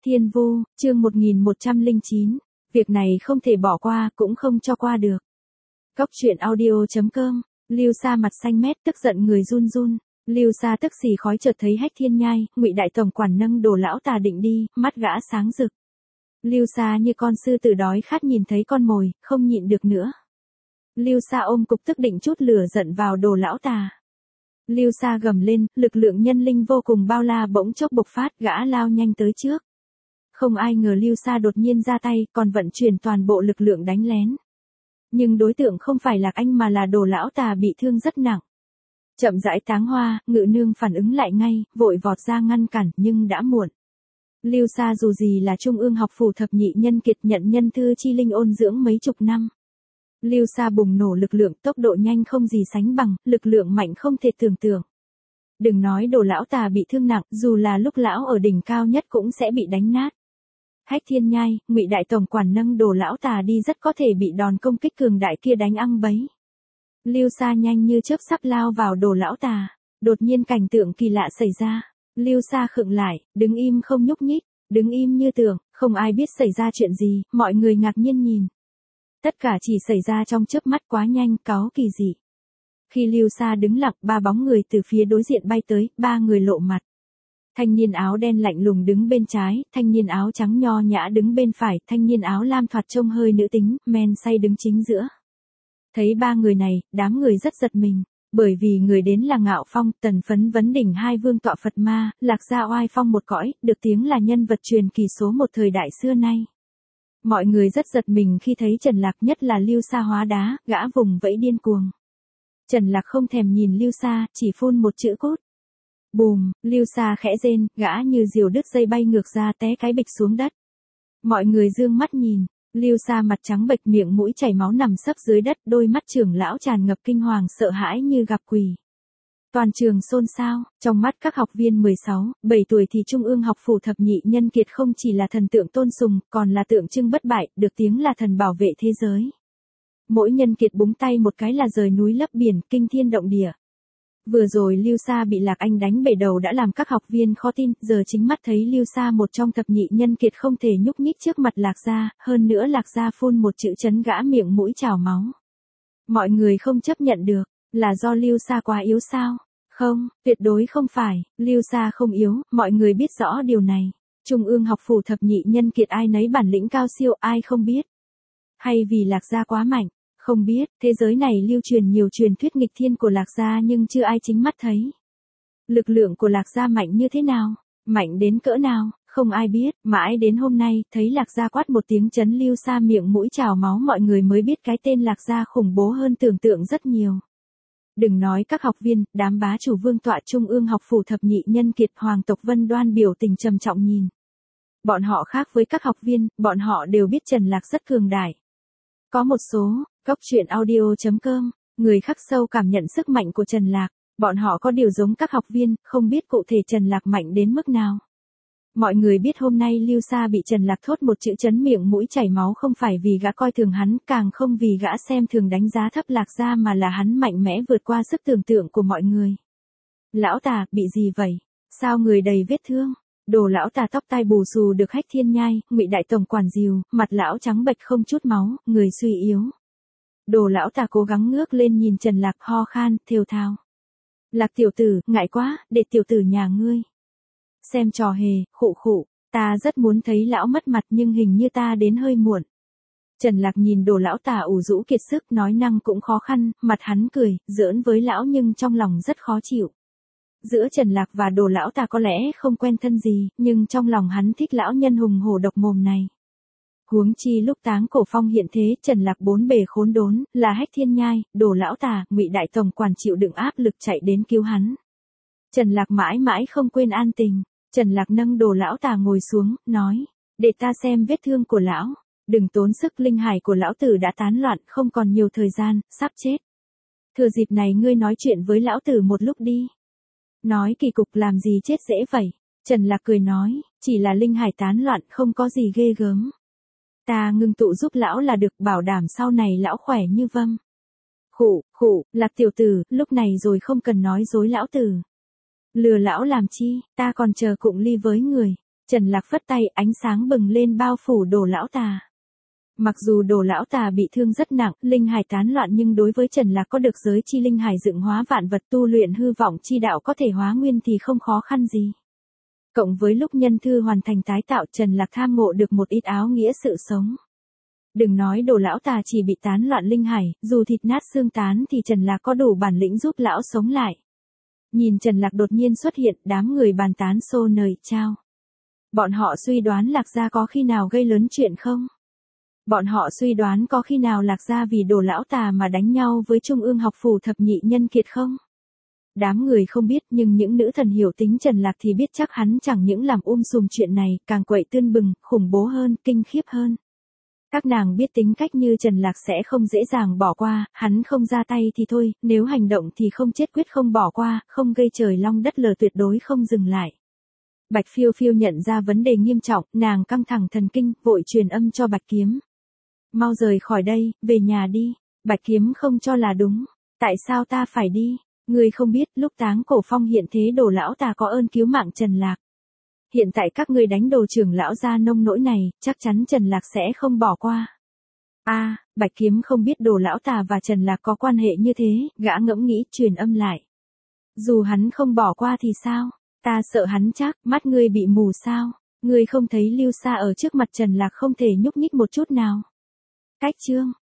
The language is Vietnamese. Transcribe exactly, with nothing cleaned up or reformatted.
Thiên Vu, chương một nghìn một trăm lẻ chín. Việc này không thể bỏ qua, cũng không cho qua được. Cóc truyện audio chấm com. Lưu Sa mặt xanh mét, tức giận người run run. Lưu Sa tức xì khói chợt thấy Hách Thiên Nhai, Ngụy đại tổng quản nâng Đồ lão tà định đi, mắt gã sáng rực. Lưu Sa như con sư tử đói khát nhìn thấy con mồi, không nhịn được nữa. Lưu Sa ôm cục tức định chút lửa giận vào Đồ lão tà. Lưu Sa gầm lên, lực lượng nhân linh vô cùng bao la bỗng chốc bộc phát, gã lao nhanh tới trước. Không ai ngờ Lưu Sa đột nhiên ra tay, còn vận chuyển toàn bộ lực lượng đánh lén. Nhưng đối tượng không phải Lạc Anh mà là Đồ lão tà bị thương rất nặng. Chậm rãi Táng Hoa, Ngự Nương phản ứng lại ngay, vội vọt ra ngăn cản, nhưng đã muộn. Lưu Sa dù gì là trung ương học phủ thập nhị nhân kiệt nhận nhân thư chi linh ôn dưỡng mấy chục năm. Lưu Sa bùng nổ lực lượng, tốc độ nhanh không gì sánh bằng, lực lượng mạnh không thể tưởng tượng. Đừng nói Đồ lão tà bị thương nặng, dù là lúc lão ở đỉnh cao nhất cũng sẽ bị đánh nát. Hách Thiên Nhai, Ngụy đại tổng quản nâng Đồ lão tà đi rất có thể bị đòn công kích cường đại kia đánh ăng bấy. Lưu Sa nhanh như chớp sắp lao vào Đồ lão tà, đột nhiên cảnh tượng kỳ lạ xảy ra. Lưu Sa khựng lại, đứng im không nhúc nhích, đứng im như tượng, không ai biết xảy ra chuyện gì, mọi người ngạc nhiên nhìn. Tất cả chỉ xảy ra trong chớp mắt quá nhanh, cáu kỳ dị. Khi Lưu Sa đứng lặng, ba bóng người từ phía đối diện bay tới, ba người lộ mặt. Thanh niên áo đen lạnh lùng đứng bên trái, thanh niên áo trắng nho nhã đứng bên phải, thanh niên áo lam thoạt trông hơi nữ tính, men say đứng chính giữa. Thấy ba người này, đám người rất giật mình, bởi vì người đến là Ngạo Phong, Tần Phấn vấn đỉnh hai vương tọa Phật Ma, Lạc Gia oai phong một cõi, được tiếng là nhân vật truyền kỳ số một thời đại xưa nay. Mọi người rất giật mình khi thấy Trần Lạc, nhất là Lưu Sa hóa đá, gã vùng vẫy điên cuồng. Trần Lạc không thèm nhìn Lưu Sa, chỉ phun một chữ cốt. Bùm, Lưu Sa khẽ rên, gã như diều đứt dây bay ngược ra té cái bịch xuống đất. Mọi người dương mắt nhìn, Lưu Sa mặt trắng bệch, miệng mũi chảy máu nằm sấp dưới đất, đôi mắt trưởng lão tràn ngập kinh hoàng sợ hãi như gặp quỷ. Toàn trường xôn xao, trong mắt các học viên mười sáu, bảy tuổi thì trung ương học phủ thập nhị nhân kiệt không chỉ là thần tượng tôn sùng, còn là tượng trưng bất bại, được tiếng là thần bảo vệ thế giới. Mỗi nhân kiệt búng tay một cái là rời núi lấp biển, kinh thiên động địa. Vừa rồi Lưu Sa bị Lạc Anh đánh bể đầu đã làm các học viên khó tin, giờ chính mắt thấy Lưu Sa một trong thập nhị nhân kiệt không thể nhúc nhích trước mặt Lạc Gia, hơn nữa Lạc Gia phun một chữ chấn gã miệng mũi trào máu. Mọi người không chấp nhận được, là do Lưu Sa quá yếu sao? Không, tuyệt đối không phải, Lưu Sa không yếu, mọi người biết rõ điều này. Trung ương học phủ thập nhị nhân kiệt ai nấy bản lĩnh cao siêu, ai không biết? Hay vì Lạc Gia quá mạnh? Không biết, thế giới này lưu truyền nhiều truyền thuyết nghịch thiên của Lạc Gia nhưng chưa ai chính mắt thấy. Lực lượng của Lạc Gia mạnh như thế nào? Mạnh đến cỡ nào? Không ai biết, mãi đến hôm nay, thấy Lạc Gia quát một tiếng chấn Lưu Sa miệng mũi trào máu mọi người mới biết cái tên Lạc Gia khủng bố hơn tưởng tượng rất nhiều. Đừng nói các học viên, đám bá chủ vương tọa trung ương học phủ thập nhị nhân kiệt Hoàng tộc Vân Đoan biểu tình trầm trọng nhìn. Bọn họ khác với các học viên, bọn họ đều biết Trần Lạc rất cường đại. Có một số, cóc truyện audio chấm com, người khắc sâu cảm nhận sức mạnh của Trần Lạc, bọn họ có điều giống các học viên, không biết cụ thể Trần Lạc mạnh đến mức nào. Mọi người biết hôm nay Lưu Sa bị Trần Lạc thốt một chữ chấn miệng mũi chảy máu không phải vì gã coi thường hắn, càng không vì gã xem thường đánh giá thấp Lạc Gia mà là hắn mạnh mẽ vượt qua sức tưởng tượng của mọi người. Lão tà, bị gì vậy? Sao người đầy vết thương? Đồ lão tà tóc tai bù xù được Hách Thiên Nhai, Ngụy đại tổng quản dìu, mặt lão trắng bệch không chút máu, người suy yếu. Đồ lão tà cố gắng ngước lên nhìn Trần Lạc ho khan, thều thào. Lạc tiểu tử, ngại quá, để tiểu tử nhà ngươi xem trò hề, khụ khụ, ta rất muốn thấy lão mất mặt nhưng hình như ta đến hơi muộn. Trần Lạc nhìn Đồ lão tà ủ rũ kiệt sức, nói năng cũng khó khăn, mặt hắn cười, giỡn với lão nhưng trong lòng rất khó chịu. Giữa Trần Lạc và Đồ lão tà có lẽ không quen thân gì, nhưng trong lòng hắn thích lão nhân hùng hổ độc mồm này. Huống chi lúc Táng Cổ Phong hiện thế, Trần Lạc bốn bề khốn đốn, là Hách Thiên Nhai, Đồ lão tà, Ngụy đại tổng quản chịu đựng áp lực chạy đến cứu hắn. Trần Lạc mãi mãi không quên an tình. Trần Lạc nâng Đồ lão tà ngồi xuống, nói, để ta xem vết thương của lão, đừng tốn sức, linh hải của lão tử đã tán loạn, không còn nhiều thời gian, sắp chết. Thừa dịp này ngươi nói chuyện với lão tử một lúc đi. Nói kỳ cục làm gì chết dễ vậy? Trần Lạc cười nói, chỉ là linh hải tán loạn, không có gì ghê gớm. Ta ngưng tụ giúp lão là được, bảo đảm sau này lão khỏe như vâm. Khụ, khụ, Lạc tiểu tử, lúc này rồi không cần nói dối lão tử. Lừa lão làm chi, ta còn chờ cụng ly với người. Trần Lạc phất tay, ánh sáng bừng lên bao phủ Đồ lão tà. Mặc dù Đồ lão tà bị thương rất nặng, linh hải tán loạn, nhưng đối với Trần Lạc có được giới chi linh hải dựng hóa vạn vật, tu luyện hư vọng chi đạo có thể hóa nguyên thì không khó khăn gì. Cộng với lúc nhân thư hoàn thành tái tạo, Trần Lạc tham ngộ được một ít áo nghĩa sự sống. Đừng nói Đồ lão tà chỉ bị tán loạn linh hải, dù thịt nát xương tán thì Trần Lạc có đủ bản lĩnh giúp lão sống lại. Nhìn Trần Lạc đột nhiên xuất hiện, đám người bàn tán xô nời chao. Bọn họ suy đoán Lạc gia có khi nào gây lớn chuyện không? Bọn họ suy đoán có khi nào Lạc gia vì Đồ lão tà mà đánh nhau với Trung ương học phủ thập nhị nhân kiệt không? Đám người không biết, nhưng những nữ thần hiểu tính Trần Lạc thì biết chắc hắn chẳng những làm um sùm chuyện này, càng quậy tươn bừng, khủng bố hơn, kinh khiếp hơn. Các nàng biết tính cách như Trần Lạc sẽ không dễ dàng bỏ qua, hắn không ra tay thì thôi, nếu hành động thì không chết quyết không bỏ qua, không gây trời long đất lở, tuyệt đối không dừng lại. Bạch Phiêu Phiêu nhận ra vấn đề nghiêm trọng, nàng căng thẳng thần kinh, vội truyền âm cho Bạch Kiếm. Mau rời khỏi đây, về nhà đi. Bạch Kiếm không cho là đúng. Tại sao ta phải đi? Ngươi không biết, lúc Táng Cổ Phong hiện thế, Đồ lão tà có ơn cứu mạng Trần Lạc. Hiện tại các ngươi đánh Đồ trưởng lão ra nông nỗi này, chắc chắn Trần Lạc sẽ không bỏ qua. A, à, Bạch Kiếm không biết Đồ lão tà và Trần Lạc có quan hệ như thế, gã ngẫm nghĩ, truyền âm lại. Dù hắn không bỏ qua thì sao? Ta sợ hắn chắc, mắt ngươi bị mù sao? Ngươi không thấy Lưu Sa ở trước mặt Trần Lạc không thể nhúc nhích một chút nào? Cách chương